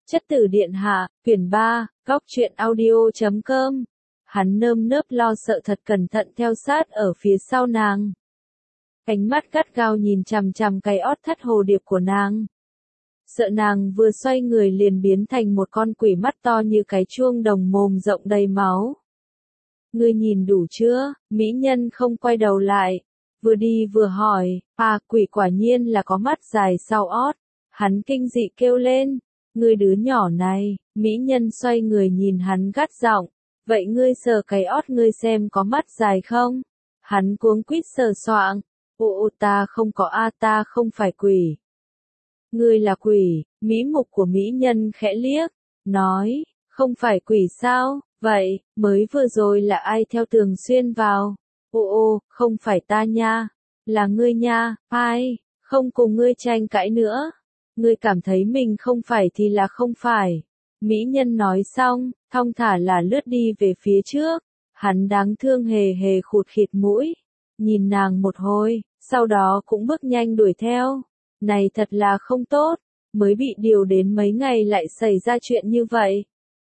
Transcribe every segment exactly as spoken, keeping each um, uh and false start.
Chất tử điện hạ, quyển ba, góc truyện audio chấm com. Hắn nơm nớp lo sợ thật cẩn thận theo sát ở phía sau nàng. Ánh mắt gắt gao nhìn chằm chằm cái ót thắt hồ điệp của nàng. Sợ nàng vừa xoay người liền biến thành một con quỷ mắt to như cái chuông đồng mồm rộng đầy máu. Ngươi nhìn đủ chưa? Mỹ nhân không quay đầu lại. Vừa đi vừa hỏi, à quỷ quả nhiên là có mắt dài sau ót. Hắn kinh dị kêu lên. Ngươi đứa nhỏ này, mỹ nhân xoay người nhìn hắn gắt giọng, vậy ngươi sờ cái ót ngươi xem có mắt dài không? Hắn cuống quýt sờ soạng, ồ ta không có a ta không phải quỷ. Ngươi là quỷ, mỹ mục của mỹ nhân khẽ liếc, nói, không phải quỷ sao, vậy, mới vừa rồi là ai theo tường xuyên vào? Ồ ô, không phải ta nha, là ngươi nha, ai, không cùng ngươi tranh cãi nữa. Ngươi cảm thấy mình không phải thì là không phải. Mỹ nhân nói xong, thong thả là lướt đi về phía trước. Hắn đáng thương hề hề khụt khịt mũi. Nhìn nàng một hồi, sau đó cũng bước nhanh đuổi theo. Này thật là không tốt, mới bị điều đến mấy ngày lại xảy ra chuyện như vậy.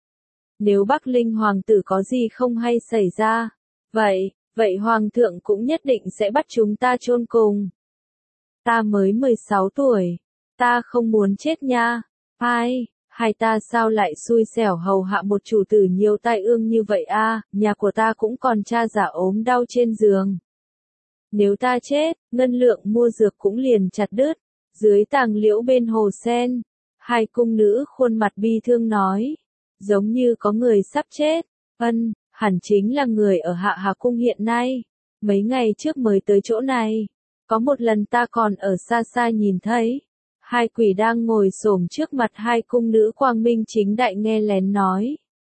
Nếu Bắc Linh Hoàng tử có gì không hay xảy ra, vậy, vậy Hoàng thượng cũng nhất định sẽ bắt chúng ta chôn cùng. Ta mới mười sáu tuổi. Ta không muốn chết nha. Ai, hai ta sao lại xui xẻo hầu hạ một chủ tử nhiều tai ương như vậy a? À, nhà của ta cũng còn cha già ốm đau trên giường. Nếu ta chết, ngân lượng mua dược cũng liền chặt đứt. Dưới tàng liễu bên hồ sen, hai cung nữ khuôn mặt bi thương nói, giống như có người sắp chết. Ân, hẳn chính là người ở Hạ Hà cung hiện nay. Mấy ngày trước mới tới chỗ này. Có một lần ta còn ở xa xa nhìn thấy. Hai quỷ đang ngồi xổm trước mặt hai cung nữ quang minh chính đại nghe lén nói.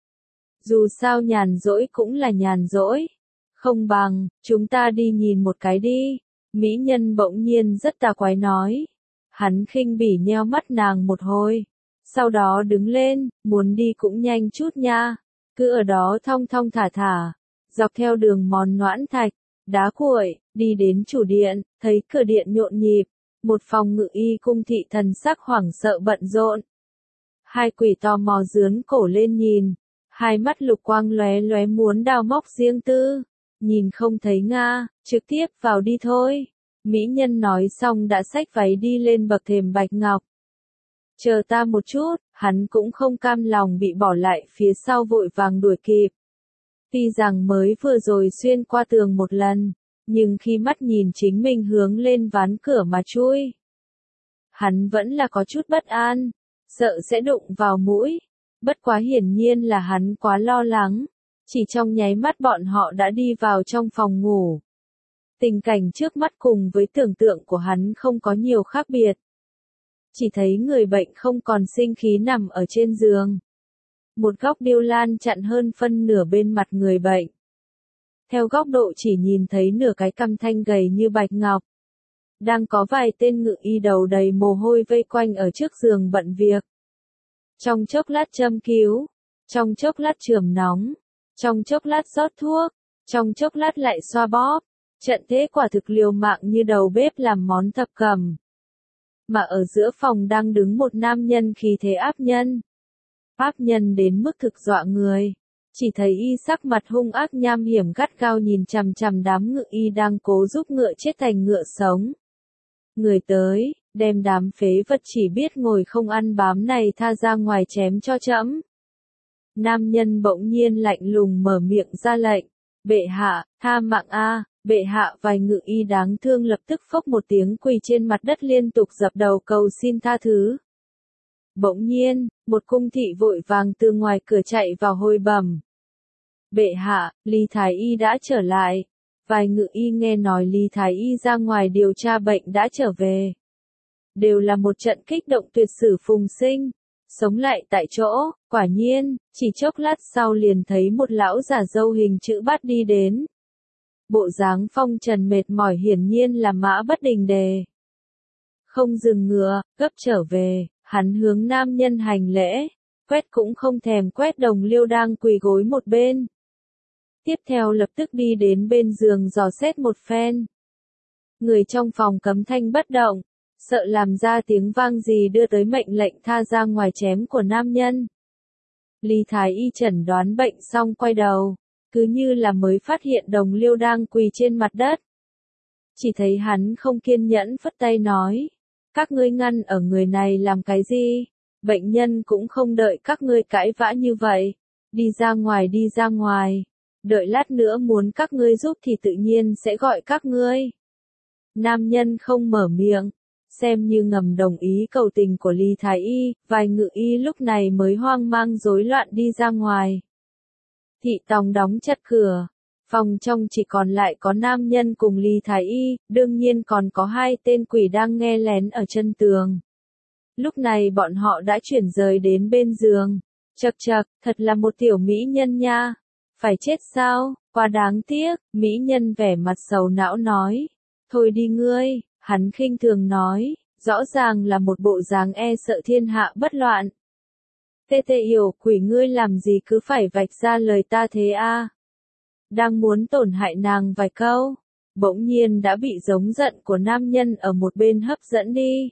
Dù sao nhàn rỗi cũng là nhàn rỗi. Không bằng, chúng ta đi nhìn một cái đi. Mỹ nhân bỗng nhiên rất tà quái nói. Hắn khinh bỉ nheo mắt nàng một hồi. Sau đó đứng lên, muốn đi cũng nhanh chút nha. Cứ ở đó thong thong thả thả. Dọc theo đường mòn noãn thạch, đá cuội, đi đến chủ điện, thấy cửa điện nhộn nhịp. Một phòng ngự y cung thị thần sắc hoảng sợ bận rộn. Hai quỷ tò mò dướn cổ lên nhìn. Hai mắt lục quang lóe lóe muốn đào móc riêng tư. Nhìn không thấy nga, trực tiếp vào đi thôi. Mỹ nhân nói xong đã xách váy đi lên bậc thềm bạch ngọc. Chờ ta một chút, hắn cũng không cam lòng bị bỏ lại phía sau vội vàng đuổi kịp. Tuy rằng mới vừa rồi xuyên qua tường một lần. Nhưng khi mắt nhìn chính mình hướng lên ván cửa mà chui, hắn vẫn là có chút bất an, sợ sẽ đụng vào mũi. Bất quá hiển nhiên là hắn quá lo lắng. Chỉ trong nháy mắt bọn họ đã đi vào trong phòng ngủ. Tình cảnh trước mắt cùng với tưởng tượng của hắn không có nhiều khác biệt. Chỉ thấy người bệnh không còn sinh khí nằm ở trên giường. Một góc điêu lan chặn hơn phân nửa bên mặt người bệnh. Theo góc độ chỉ nhìn thấy nửa cái cằm thanh gầy như bạch ngọc. Đang có vài tên ngự y đầu đầy mồ hôi vây quanh ở trước giường bận việc. Trong chốc lát châm cứu, trong chốc lát chườm nóng, trong chốc lát rót thuốc, trong chốc lát lại xoa bóp. Trận thế quả thực liều mạng như đầu bếp làm món thập cẩm. Mà ở giữa phòng đang đứng một nam nhân khí thế áp nhân. Áp nhân đến mức thực dọa người. Chỉ thấy y sắc mặt hung ác nham hiểm gắt gao nhìn chằm chằm đám ngự y đang cố giúp ngựa chết thành ngựa sống. Người tới, đem đám phế vật chỉ biết ngồi không ăn bám này tha ra ngoài chém cho trẫm. Nam nhân bỗng nhiên lạnh lùng mở miệng ra lệnh. Bệ hạ, tha mạng a, bệ hạ. Vài ngự y đáng thương lập tức phốc một tiếng quỳ trên mặt đất liên tục dập đầu cầu xin tha thứ. Bỗng nhiên, một cung thị vội vàng từ ngoài cửa chạy vào hồi bẩm. Bệ hạ, Lý Thái Y đã trở lại. Vài ngự y nghe nói Lý Thái Y ra ngoài điều tra bệnh đã trở về. Đều là một trận kích động tuyệt sử phùng sinh. Sống lại tại chỗ, quả nhiên, chỉ chốc lát sau liền thấy một lão già râu hình chữ bát đi đến. Bộ dáng phong trần mệt mỏi hiển nhiên là Mã Bất Đình Đề. Không dừng ngựa, gấp trở về, hắn hướng nam nhân hành lễ, quét cũng không thèm quét đồng liêu đang quỳ gối một bên. Tiếp theo lập tức đi đến bên giường dò xét một phen. Người trong phòng cấm thanh bất động, sợ làm ra tiếng vang gì đưa tới mệnh lệnh tha ra ngoài chém của nam nhân. Lý Thái Y chẩn đoán bệnh xong quay đầu, cứ như là mới phát hiện Đồng Liêu đang quỳ trên mặt đất. Chỉ thấy hắn không kiên nhẫn phất tay nói, các ngươi ngăn ở người này làm cái gì? Bệnh nhân cũng không đợi các ngươi cãi vã như vậy. Đi ra ngoài đi ra ngoài. Đợi lát nữa muốn các ngươi giúp thì tự nhiên sẽ gọi các ngươi. Nam nhân không mở miệng, xem như ngầm đồng ý cầu tình của Lý Thái Y, vài ngự y lúc này mới hoang mang rối loạn đi ra ngoài. Thị tòng đóng chặt cửa, phòng trong chỉ còn lại có nam nhân cùng Lý Thái Y, đương nhiên còn có hai tên quỷ đang nghe lén ở chân tường. Lúc này bọn họ đã chuyển rời đến bên giường. Chậc chậc, thật là một tiểu mỹ nhân nha. Phải chết sao, quá đáng tiếc, mỹ nhân vẻ mặt sầu não nói. Thôi đi ngươi, hắn khinh thường nói, rõ ràng là một bộ dáng e sợ thiên hạ bất loạn. Tê tê yểu quỷ ngươi làm gì cứ phải vạch ra lời ta thế a? Đang muốn tổn hại nàng vài câu, bỗng nhiên đã bị giống giận của nam nhân ở một bên hấp dẫn đi.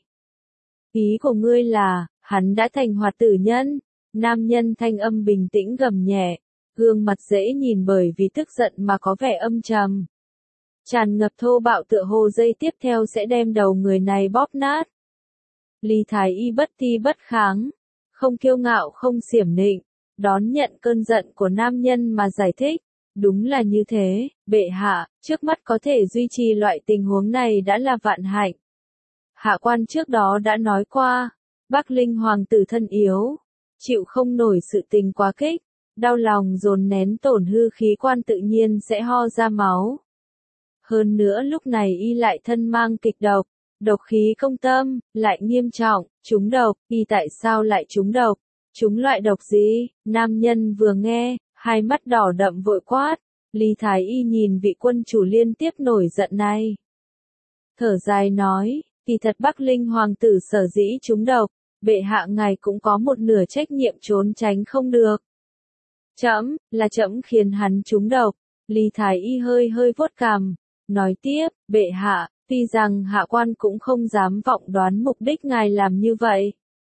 Ý của ngươi là, hắn đã thành hoạt tử nhân. Nam nhân thanh âm bình tĩnh gầm nhẹ, gương mặt dễ nhìn bởi vì tức giận mà có vẻ âm trầm. Tràn ngập thô bạo tựa hồ dây tiếp theo sẽ đem đầu người này bóp nát. Lý Thái Y bất ti bất kháng, không kiêu ngạo không xiểm nịnh, đón nhận cơn giận của nam nhân mà giải thích. Đúng là như thế, bệ hạ, trước mắt có thể duy trì loại tình huống này đã là vạn hạnh. Hạ quan trước đó đã nói qua, Bắc Linh hoàng tử thân yếu, chịu không nổi sự tình quá kích, đau lòng dồn nén tổn hư khí quan tự nhiên sẽ ho ra máu. Hơn nữa lúc này y lại thân mang kịch độc, độc khí công tâm, lại nghiêm trọng, trúng độc, y tại sao lại trúng độc? Trúng loại độc gì? Nam nhân vừa nghe, hai mắt đỏ đậm vội quát, Lý Thái Y nhìn vị quân chủ liên tiếp nổi giận này. Thở dài nói, kỳ thật Bắc Linh hoàng tử sở dĩ trúng độc, bệ hạ ngài cũng có một nửa trách nhiệm trốn tránh không được. Trẫm, là trẫm khiến hắn trúng độc. Lý Thái Y hơi hơi vuốt cằm, nói tiếp, bệ hạ, tuy rằng hạ quan cũng không dám vọng đoán mục đích ngài làm như vậy.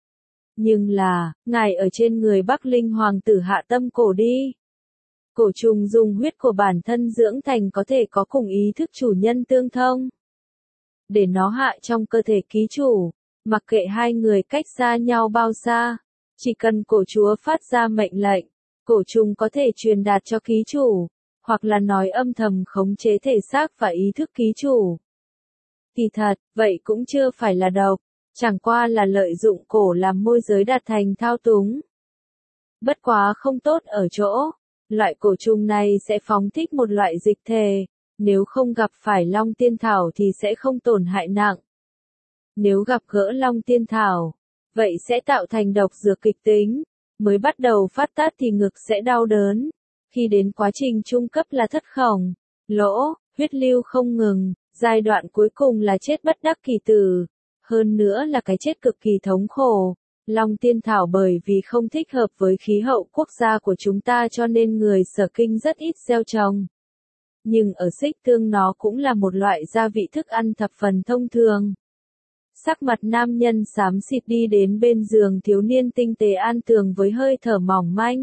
Nhưng là, ngài ở trên người Bắc Linh hoàng tử hạ tâm cổ đi. Cổ trùng dùng huyết của bản thân dưỡng thành có thể có cùng ý thức chủ nhân tương thông. Để nó hạ trong cơ thể ký chủ, mặc kệ hai người cách xa nhau bao xa, chỉ cần cổ chúa phát ra mệnh lệnh, cổ trùng có thể truyền đạt cho ký chủ, hoặc là nói âm thầm khống chế thể xác và ý thức ký chủ. Kỳ thật, vậy cũng chưa phải là độc, chẳng qua là lợi dụng cổ làm môi giới đạt thành thao túng. Bất quá không tốt ở chỗ, loại cổ trùng này sẽ phóng thích một loại dịch thể, nếu không gặp phải Long Tiên Thảo thì sẽ không tổn hại nặng. Nếu gặp gỡ Long Tiên Thảo, vậy sẽ tạo thành độc dược kịch tính, mới bắt đầu phát tác thì ngực sẽ đau đớn, khi đến quá trình trung cấp là thất khổng, lỗ, huyết lưu không ngừng, giai đoạn cuối cùng là chết bất đắc kỳ tử, hơn nữa là cái chết cực kỳ thống khổ. Long Tiên Thảo bởi vì không thích hợp với khí hậu quốc gia của chúng ta cho nên người Sở Kinh rất ít gieo trồng. Nhưng ở Xích Tương nó cũng là một loại gia vị thức ăn thập phần thông thường. Sắc mặt nam nhân xám xịt đi đến bên giường thiếu niên tinh tế an tường với hơi thở mỏng manh.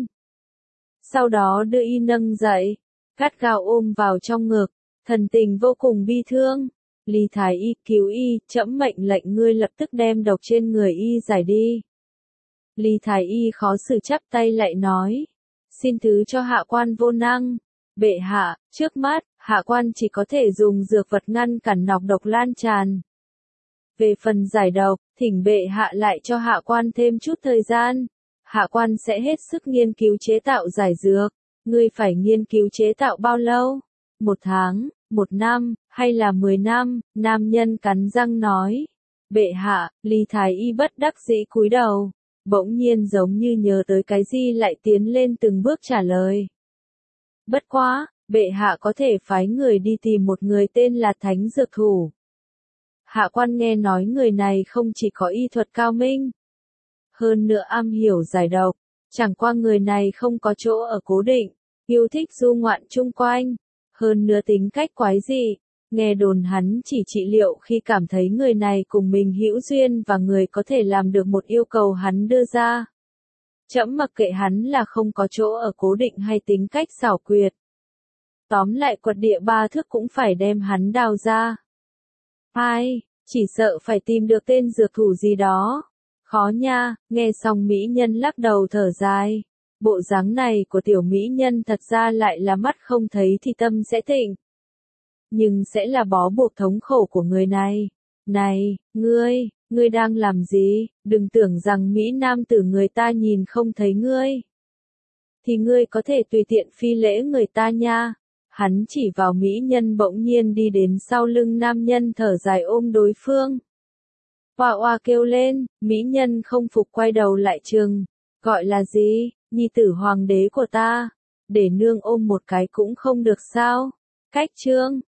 Sau đó đưa y nâng dậy, gắt gao ôm vào trong ngực, thần tình vô cùng bi thương. Lý Thái Y, cứu y, trẫm mệnh lệnh ngươi lập tức đem độc trên người y giải đi. Lý Thái Y khó xử chắp tay lại nói, xin thứ cho hạ quan vô năng. Bệ hạ, trước mắt, hạ quan chỉ có thể dùng dược vật ngăn cản nọc độc lan tràn. Về phần giải độc, thỉnh bệ hạ lại cho hạ quan thêm chút thời gian. Hạ quan sẽ hết sức nghiên cứu chế tạo giải dược. Ngươi phải nghiên cứu chế tạo bao lâu? Một tháng, một năm, hay là mười năm? Nam nhân cắn răng nói. Bệ hạ, Lý Thái Y bất đắc dĩ cúi đầu. Bỗng nhiên giống như nhớ tới cái gì lại tiến lên từng bước trả lời. Bất quá, bệ hạ có thể phái người đi tìm một người tên là Thánh Dược Thủ. Hạ quan nghe nói người này không chỉ có y thuật cao minh, hơn nữa am hiểu giải độc, chẳng qua người này không có chỗ ở cố định, yêu thích du ngoạn chung quanh, hơn nữa tính cách quái dị, Nghe đồn hắn chỉ trị liệu khi cảm thấy người này cùng mình hữu duyên và người có thể làm được một yêu cầu hắn đưa ra. Trẫm mặc kệ hắn là không có chỗ ở cố định hay tính cách xảo quyệt. Tóm lại quật địa ba thước cũng phải đem hắn đào ra. Ai, chỉ sợ phải tìm được tên dược thủ gì đó. Khó nha, nghe xong mỹ nhân lắc đầu thở dài. Bộ dáng này của tiểu mỹ nhân thật ra lại là mắt không thấy thì tâm sẽ thịnh. Nhưng sẽ là bó buộc thống khổ của người này. Này, ngươi, ngươi đang làm gì? Đừng tưởng rằng Mỹ Nam tử người ta nhìn không thấy ngươi. Thì ngươi có thể tùy tiện phi lễ người ta nha. Hắn chỉ vào mỹ nhân bỗng nhiên đi đến sau lưng nam nhân thở dài ôm đối phương. Oa oa kêu lên, mỹ nhân không phục quay đầu lại trừng. Gọi là gì? Nhi tử hoàng đế của ta. Để nương ôm một cái cũng không được sao? Cách trương.